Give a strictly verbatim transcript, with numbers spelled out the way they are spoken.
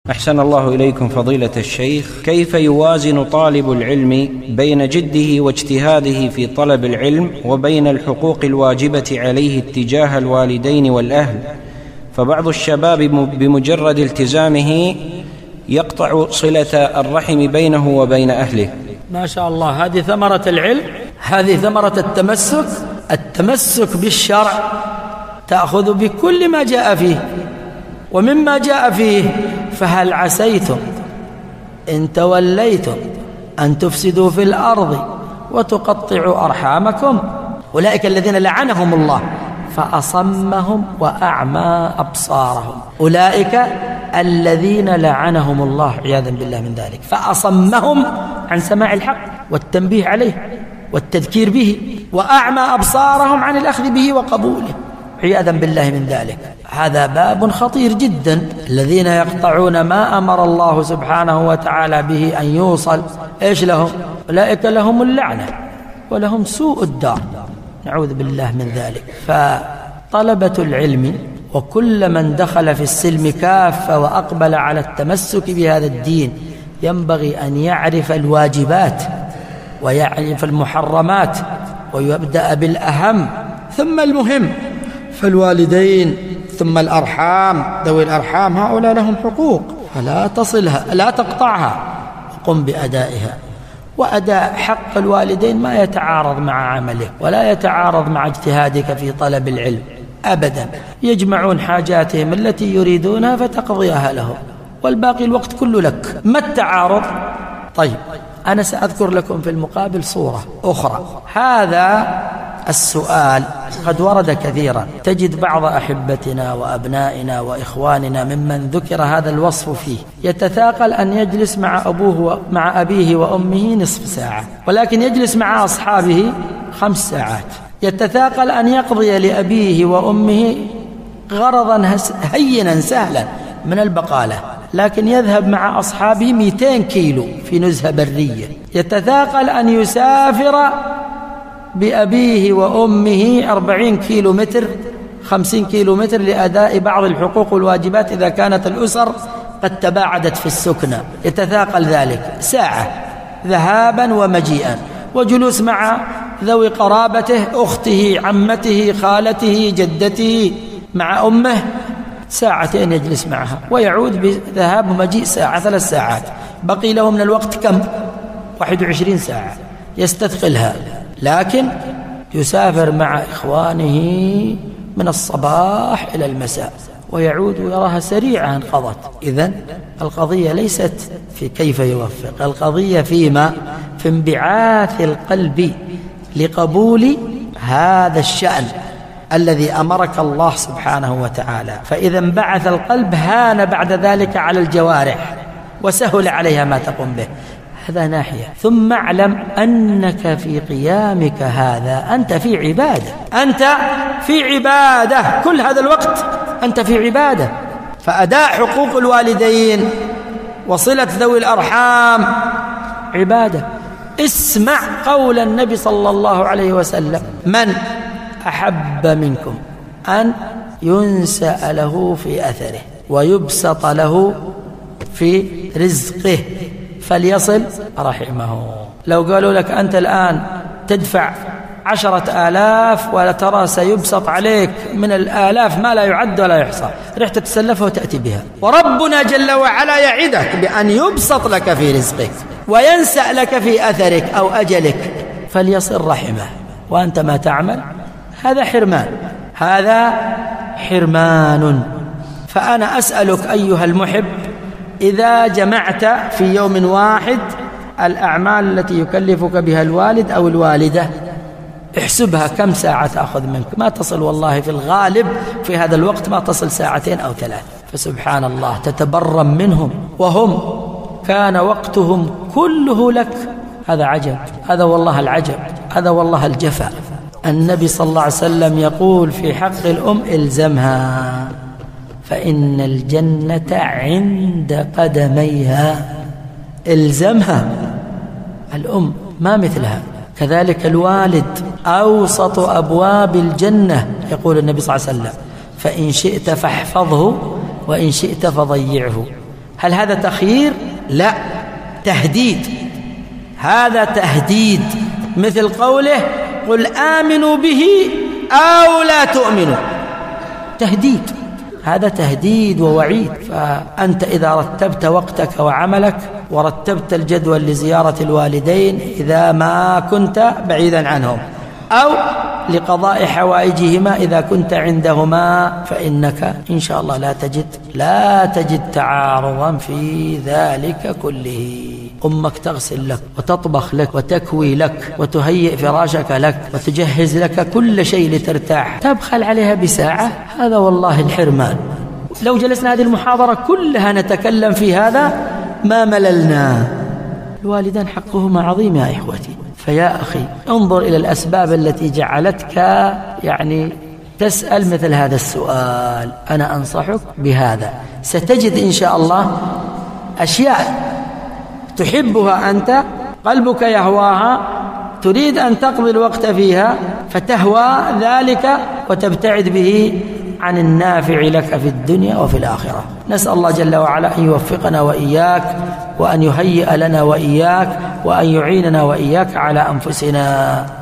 أحسن الله إليكم فضيلة الشيخ، كيف يوازن طالب العلم بين جده واجتهاده في طلب العلم وبين الحقوق الواجبة عليه اتجاه الوالدين والأهل؟ فبعض الشباب بمجرد التزامه يقطع صلة الرحم بينه وبين أهله. ما شاء الله، هذه ثمرة العلم، هذه ثمرة التمسك التمسك بالشرع، تأخذ بكل ما جاء فيه. ومما جاء فيه: فهل عسيتم إن توليتم أن تفسدوا في الأرض وتقطعوا أرحامكم؟ أولئك الذين لعنهم الله فأصمهم وأعمى أبصارهم. أولئك الذين لعنهم الله عياذا بالله من ذلك، فأصمهم عن سماع الحق والتنبيه عليه والتذكير به، وأعمى أبصارهم عن الأخذ به وقبوله عياذا بالله من ذلك. هذا باب خطير جدا. الذين يقطعون ما أمر الله سبحانه وتعالى به أن يوصل، إيش لهم؟ أولئك لهم اللعنة ولهم سوء الدار، نعوذ بالله من ذلك. فطلبة العلم وكل من دخل في السلم كافة وأقبل على التمسك بهذا الدين ينبغي أن يعرف الواجبات ويعرف المحرمات ويبدأ بالأهم ثم المهم. فالوالدين ثم الأرحام، ذوي الأرحام هؤلاء لهم حقوق فلا تصلها، لا تقطعها، وقم بأدائها. وأداء حق الوالدين ما يتعارض مع عمله ولا يتعارض مع اجتهادك في طلب العلم أبدا. يجمعون حاجاتهم التي يريدونها فتقضيها لهم، والباقي الوقت كله لك. ما التعارض؟ طيب، أنا سأذكر لكم في المقابل صورة أخرى. هذا السؤال قد ورد كثيرا، تجد بعض أحبتنا وأبنائنا وإخواننا ممن ذكر هذا الوصف فيه يتثاقل أن يجلس مع أبوه مع أبيه وأمه نصف ساعة، ولكن يجلس مع أصحابه خمس ساعات. يتثاقل أن يقضي لأبيه وأمه غرضا هينا سهلا من البقالة، لكن يذهب مع أصحابه مئتين كيلو في نزهة برية. يتثاقل أن يسافر بأبيه وأمه أربعين كيلو متر خمسين كيلو متر لأداء بعض الحقوق والواجبات إذا كانت الأسر قد تباعدت في السكنة. يتثاقل ذلك ساعة ذهابا ومجيئا، وجلوس مع ذوي قرابته، أخته، عمته، خالته، جدته، مع أمه ساعتين يجلس معها، ويعود بذهاب ومجيء ساعة، ثلاث ساعات. بقي له من الوقت كم؟ واحد وعشرين ساعة يستثقلها، لكن يسافر مع إخوانه من الصباح إلى المساء ويعود ويراها سريعا انقضت. إذن القضية ليست في كيف يوفق، القضية فيما في انبعاث القلب لقبول هذا الشأن الذي أمرك الله سبحانه وتعالى. فإذا انبعث القلب هان بعد ذلك على الجوارح وسهل عليها ما تقوم به. هذا ناحية. ثم اعلم أنك في قيامك هذا أنت في عبادة، أنت في عبادة، كل هذا الوقت أنت في عبادة. فأداء حقوق الوالدين وصلة ذوي الأرحام عبادة. اسمع قول النبي صلى الله عليه وسلم: من أحب منكم أن ينسأ له في أثره ويبسط له في رزقه فليصل رحمه. لو قالوا لك أنت الآن تدفع عشرة آلاف ولا ترى سيبسط عليك من الآلاف ما لا يعد ولا يحصى، رحت تسلفها وتأتي بها، وربنا جل وعلا يعدك بأن يبسط لك في رزقك وينسأ لك في أثرك أو أجلك، فليصل رحمه وأنت ما تعمل. هذا حرمان، هذا حرمان. فأنا أسألك أيها المحب، إذا جمعت في يوم واحد الأعمال التي يكلفك بها الوالد أو الوالدة، احسبها كم ساعة تأخذ منك. ما تصل والله في الغالب في هذا الوقت ما تصل ساعتين أو ثلاث. فسبحان الله تتبرم منهم وهم كان وقتهم كله لك. هذا عجب، هذا والله العجب، هذا والله الجفا. النبي صلى الله عليه وسلم يقول في حق الأم: إلزمها فإن الجنة عند قدميها. إلزمها، الأم ما مثلها. كذلك الوالد أوسط أبواب الجنة، يقول النبي صلى الله عليه وسلم: فإن شئت فاحفظه وإن شئت فضيعه. هل هذا تخيير؟ لا، تهديد. هذا تهديد، مثل قوله قل آمنوا به أو لا تؤمنوا، تهديد. هذا تهديد ووعيد. فأنت إذا رتبت وقتك وعملك ورتبت الجدول لزيارة الوالدين إذا ما كنت بعيدا عنهم، أو لقضاء حوائجهما إذا كنت عندهما، فإنك إن شاء الله لا تجد لا تجد تعارضا في ذلك كله. أمك تغسل لك وتطبخ لك وتكوي لك وتهيئ فراشك لك وتجهز لك كل شيء لترتاح، تبخل عليها بساعة؟ هذا والله الحرمان. لو جلسنا هذه المحاضرة كلها نتكلم في هذا ما مللنا. الوالدان حقهما عظيم يا إخوتي. فيا أخي انظر إلى الأسباب التي جعلتك يعني تسأل مثل هذا السؤال. أنا أنصحك بهذا، ستجد إن شاء الله أشياء تحبها أنت، قلبك يهواها، تريد أن تقضي الوقت فيها، فتهوى ذلك وتبتعد به عن النافع لك في الدنيا وفي الآخرة. نسأل الله جل وعلا أن يوفقنا وإياك، وأن يهيئ لنا وإياك، وأن يعيننا وإياك على أنفسنا.